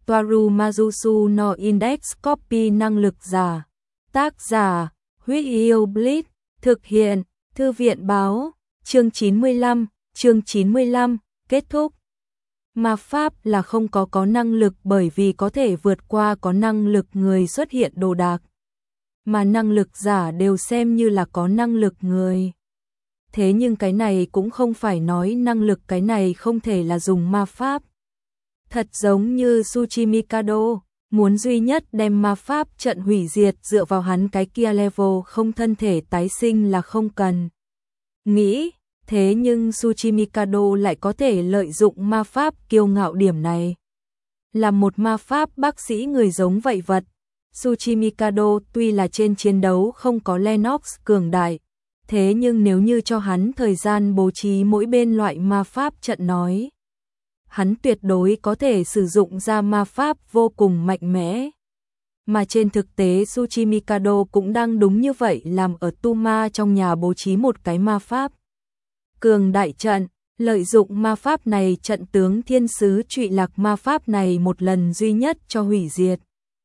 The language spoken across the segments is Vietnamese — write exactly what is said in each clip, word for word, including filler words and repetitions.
Toaru Majusu no Index Copy năng lực giả. Tác giả, Huyết Yêu Blitz, thực hiện, Thư viện báo, chương chín mươi lăm, chương chín mươi lăm, kết thúc. Ma pháp là không có có năng lực bởi vì có thể vượt qua có năng lực người xuất hiện đồ đạc. Mà năng lực giả đều xem như là có năng lực người. Thế nhưng cái này cũng không phải nói năng lực cái này không thể là dùng ma pháp. Thật giống như Tsuchimikado, muốn duy nhất đem ma pháp trận hủy diệt dựa vào hắn cái kia level không thân thể tái sinh là không cần. Nghĩ, thế nhưng Tsuchimikado lại có thể lợi dụng ma pháp kiêu ngạo điểm này. Là một ma pháp bác sĩ người giống vậy vật, Tsuchimikado tuy là trên chiến đấu không có Lennox cường đại, thế nhưng nếu như cho hắn thời gian bố trí mỗi bên loại ma pháp trận nói, hắn tuyệt đối có thể sử dụng ra ma pháp vô cùng mạnh mẽ. Mà trên thực tế Tsuchimikado cũng đang đúng như vậy làm ở Tuma trong nhà bố trí một cái ma pháp cường đại trận, lợi dụng ma pháp này trận tướng thiên sứ trụy lạc ma pháp này một lần duy nhất cho hủy diệt.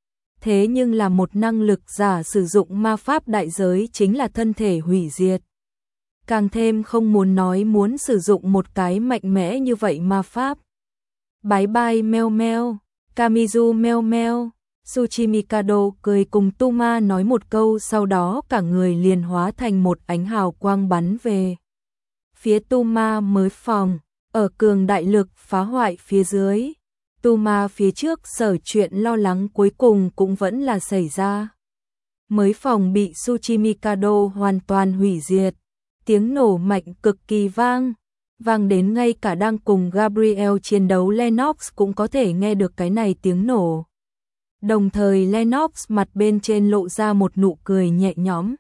Thế nhưng là một năng lực giả sử dụng ma pháp đại giới chính là thân thể hủy diệt. Càng thêm không muốn nói muốn sử dụng một cái mạnh mẽ như vậy ma pháp. Bye bye meo meo, Kamizu meo meo. Tsuchimikado cười cùng Tuma nói một câu, sau đó cả người liền hóa thành một ánh hào quang bắn về phía Tuma mới phòng, ở cường đại lực phá hoại phía dưới. Tuma phía trước sở chuyện lo lắng cuối cùng cũng vẫn là xảy ra. Mới phòng bị Tsuchimikado hoàn toàn hủy diệt, tiếng nổ mạnh cực kỳ vang, vang đến ngay cả đang cùng Gabriel chiến đấu Lennox cũng có thể nghe được cái này tiếng nổ. Đồng thời Lennox mặt bên trên lộ ra một nụ cười nhẹ nhõm.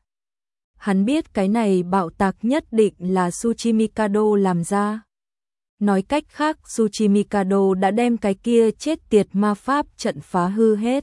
Hắn biết cái này bạo tạc nhất định là Tsuchimikado làm ra. Nói cách khác Tsuchimikado đã đem cái kia chết tiệt ma pháp trận phá hư hết.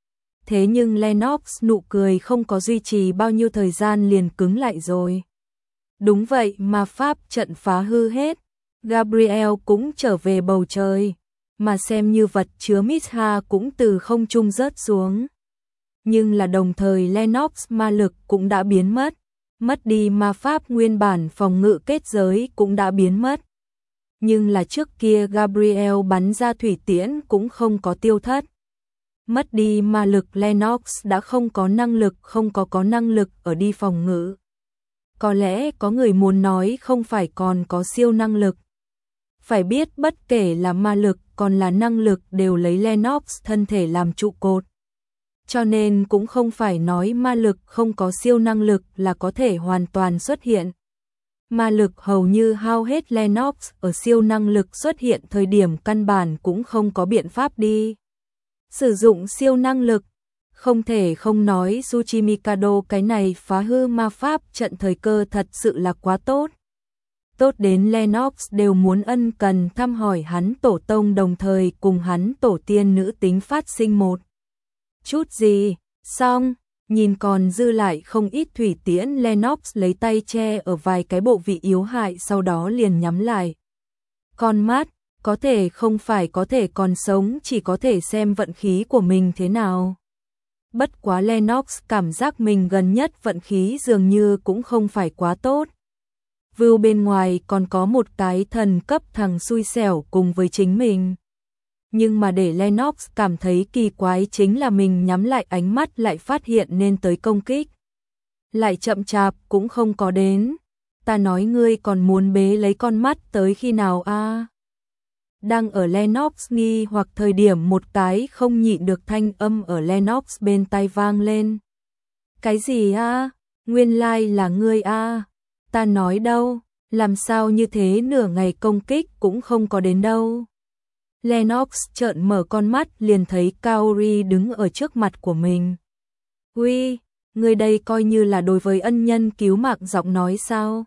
Thế nhưng Lennox nụ cười không có duy trì bao nhiêu thời gian liền cứng lại rồi. Đúng vậy, ma pháp trận phá hư hết. Gabriel cũng trở về bầu trời. Mà xem như vật chứa Misha cũng từ không trung rớt xuống. Nhưng là đồng thời Lennox ma lực cũng đã biến mất. Mất đi ma pháp nguyên bản phòng ngự kết giới cũng đã biến mất. Nhưng là trước kia Gabriel bắn ra thủy tiễn cũng không có tiêu thất. Mất đi ma lực Lennox đã không có năng lực, không có có năng lực ở đi phòng ngự. Có lẽ có người muốn nói không phải còn có siêu năng lực. Phải biết bất kể là ma lực còn là năng lực đều lấy Lennox thân thể làm trụ cột. Cho nên cũng không phải nói ma lực không có siêu năng lực là có thể hoàn toàn xuất hiện. Ma lực hầu như hao hết Lennox ở siêu năng lực xuất hiện thời điểm căn bản cũng không có biện pháp đi sử dụng siêu năng lực. Không thể không nói Tsuchimikado cái này phá hư ma pháp trận thời cơ thật sự là quá tốt. Tốt đến Lennox đều muốn ân cần thăm hỏi hắn tổ tông, đồng thời cùng hắn tổ tiên nữ tính phát sinh một chút gì. Xong, nhìn còn dư lại không ít thủy tiễn, Lennox lấy tay che ở vài cái bộ vị yếu hại, sau đó liền nhắm lại con mắt. Có thể không phải có thể còn sống, chỉ có thể xem vận khí của mình thế nào. Bất quá Lennox cảm giác mình gần nhất vận khí dường như cũng không phải quá tốt. View bên ngoài còn có một cái thần cấp thằng xui xẻo cùng với chính mình. Nhưng mà để Lennox cảm thấy kỳ quái chính là mình nhắm lại ánh mắt lại phát hiện nên tới công kích. Lại chậm chạp cũng không có đến. Ta nói ngươi còn muốn bế lấy con mắt tới khi nào a? À? Đang ở Lennox nghi hoặc thời điểm, một cái không nhịn được thanh âm ở Lennox bên tai vang lên. Cái gì a? À? Nguyên lai like là ngươi a? À? Ta nói đâu, làm sao như thế, nửa ngày công kích cũng không có đến đâu. Lennox trợn mở con mắt liền thấy Kaori đứng ở trước mặt của mình. Uy, người đây coi như là đối với ân nhân cứu mạng giọng nói sao?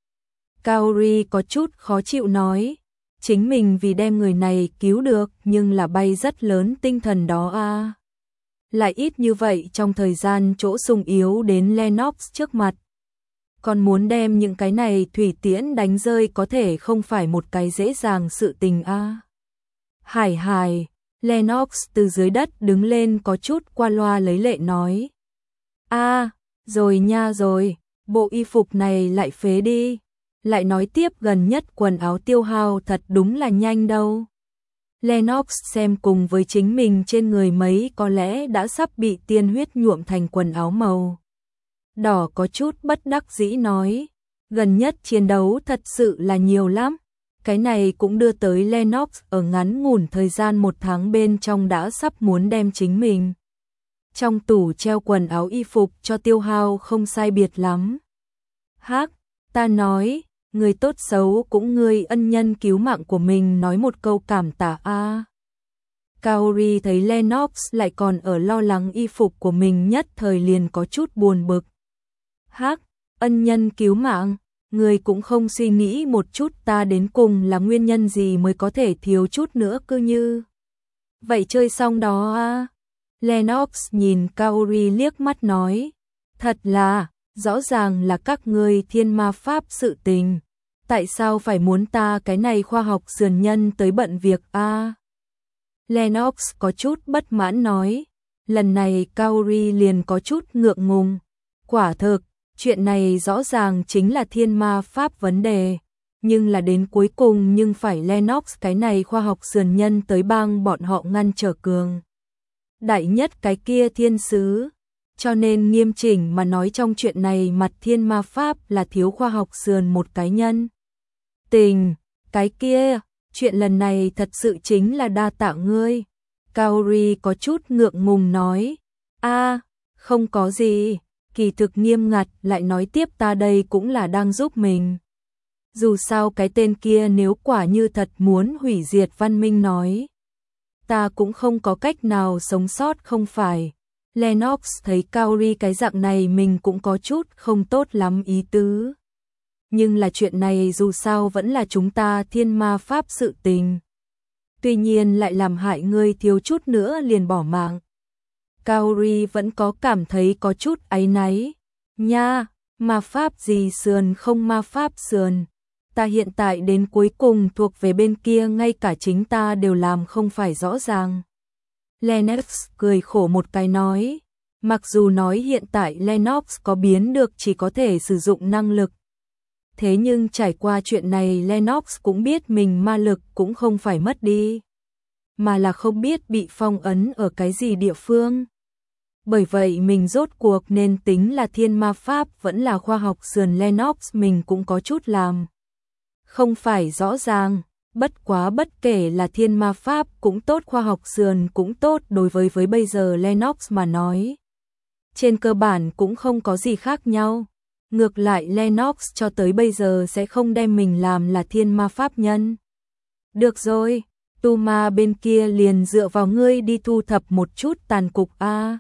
Kaori có chút khó chịu nói, chính mình vì đem người này cứu được nhưng là bay rất lớn tinh thần đó a. À. Lại ít như vậy trong thời gian chỗ sung yếu đến Lennox trước mặt. Còn muốn đem những cái này thủy tiễn đánh rơi có thể không phải một cái dễ dàng sự tình a. À. Hải Hải, Lennox từ dưới đất đứng lên có chút qua loa lấy lệ nói. A, rồi nha rồi, bộ y phục này lại phế đi. Lại nói tiếp gần nhất quần áo tiêu hao thật đúng là nhanh đâu. Lennox xem cùng với chính mình trên người mấy có lẽ đã sắp bị tiên huyết nhuộm thành quần áo màu đỏ có chút bất đắc dĩ nói. Gần nhất chiến đấu thật sự là nhiều lắm. Cái này cũng đưa tới Lennox ở ngắn ngủn thời gian một tháng bên trong đã sắp muốn đem chính mình trong tủ treo quần áo y phục cho tiêu hao không sai biệt lắm. Hắc, ta nói, người tốt xấu cũng ngươi ân nhân cứu mạng của mình nói một câu cảm tạ a. À. Kaori thấy Lennox lại còn ở lo lắng y phục của mình nhất thời liền có chút buồn bực. Hắc, ân nhân cứu mạng, người cũng không suy nghĩ một chút ta đến cùng là nguyên nhân gì mới có thể thiếu chút nữa cứ như. Vậy chơi xong đó à? Lennox nhìn Kaori liếc mắt nói. Thật là, rõ ràng là các ngươi thiên ma pháp sự tình. Tại sao phải muốn ta cái này khoa học sườn nhân tới bận việc a? À? Lennox có chút bất mãn nói. Lần này Kaori liền có chút ngượng ngùng. Quả thực, chuyện này rõ ràng chính là thiên ma pháp vấn đề. Nhưng là đến cuối cùng nhưng phải Lennox cái này khoa học sườn nhân tới bang bọn họ ngăn trở cường. Đại nhất cái kia thiên sứ. Cho nên nghiêm chỉnh mà nói trong chuyện này mặt thiên ma pháp là thiếu khoa học sườn một cái nhân. Tình, cái kia, chuyện lần này thật sự chính là đa tạ ngươi. Kaori có chút ngượng ngùng nói. A, không có gì, kỳ thực nghiêm ngặt lại nói tiếp ta đây cũng là đang giúp mình. Dù sao cái tên kia nếu quả như thật muốn hủy diệt văn minh nói. Ta cũng không có cách nào sống sót không phải. Lennox thấy Kaori cái dạng này mình cũng có chút không tốt lắm ý tứ. Nhưng là chuyện này dù sao vẫn là chúng ta thiên ma pháp sự tình. Tuy nhiên lại làm hại ngươi thiếu chút nữa liền bỏ mạng. Kaori vẫn có cảm thấy có chút áy náy. Nha, ma pháp gì sườn không ma pháp sườn. Ta hiện tại đến cuối cùng thuộc về bên kia ngay cả chính ta đều làm không phải rõ ràng. Lennox cười khổ một cái nói. Mặc dù nói hiện tại Lennox có biến được chỉ có thể sử dụng năng lực. Thế nhưng trải qua chuyện này Lennox cũng biết mình ma lực cũng không phải mất đi. Mà là không biết bị phong ấn ở cái gì địa phương. Bởi vậy mình rốt cuộc nên tính là thiên ma pháp vẫn là khoa học sườn Lennox mình cũng có chút làm. Không phải rõ ràng, bất quá bất kể là thiên ma pháp cũng tốt khoa học sườn cũng tốt đối với với bây giờ Lennox mà nói. Trên cơ bản cũng không có gì khác nhau. Ngược lại Lennox cho tới bây giờ sẽ không đem mình làm là thiên ma pháp nhân. Được rồi, tu ma bên kia liền dựa vào ngươi đi thu thập một chút tàn cục a.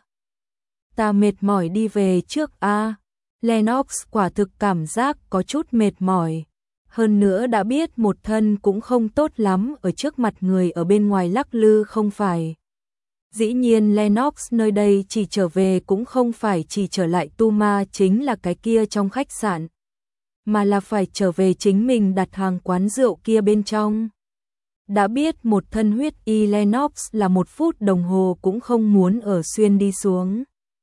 Ta mệt mỏi đi về trước a. Lennox quả thực cảm giác có chút mệt mỏi. Hơn nữa đã biết một thân cũng không tốt lắm ở trước mặt người ở bên ngoài lắc lư không phải. Dĩ nhiên Lennox nơi đây chỉ trở về cũng không phải chỉ trở lại tu ma chính là cái kia trong khách sạn. Mà là phải trở về chính mình đặt hàng quán rượu kia bên trong. Đã biết một thân huyết y Lennox là một phút đồng hồ cũng không muốn ở xuyên đi xuống.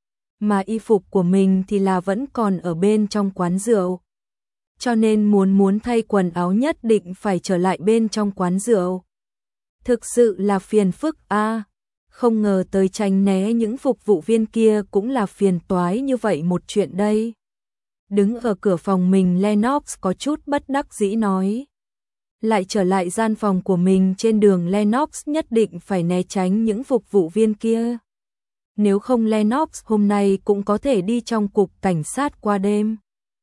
Mà y phục của mình thì là vẫn còn ở bên trong quán rượu. Cho nên muốn muốn thay quần áo nhất định phải trở lại bên trong quán rượu. Thực sự là phiền phức a. À, không ngờ tới tránh né những phục vụ viên kia cũng là phiền toái như vậy một chuyện đây. Đứng ở cửa phòng mình Lennox có chút bất đắc dĩ nói. Lại trở lại gian phòng của mình trên đường Lennox nhất định phải né tránh những phục vụ viên kia. Nếu không Lennox hôm nay cũng có thể đi trong cục cảnh sát qua đêm.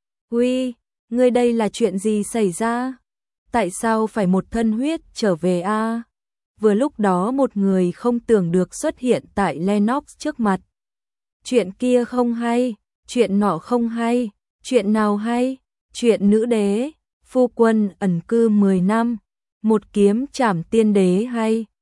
Uy, ngươi đây là chuyện gì xảy ra? Tại sao phải một thân huyết trở về a? À? Vừa lúc đó một người không tưởng được xuất hiện tại Lennox trước mặt. Chuyện kia không hay, chuyện nọ không hay, chuyện nào hay? Chuyện nữ đế, phu quân ẩn cư mười năm, một kiếm trảm tiên đế hay?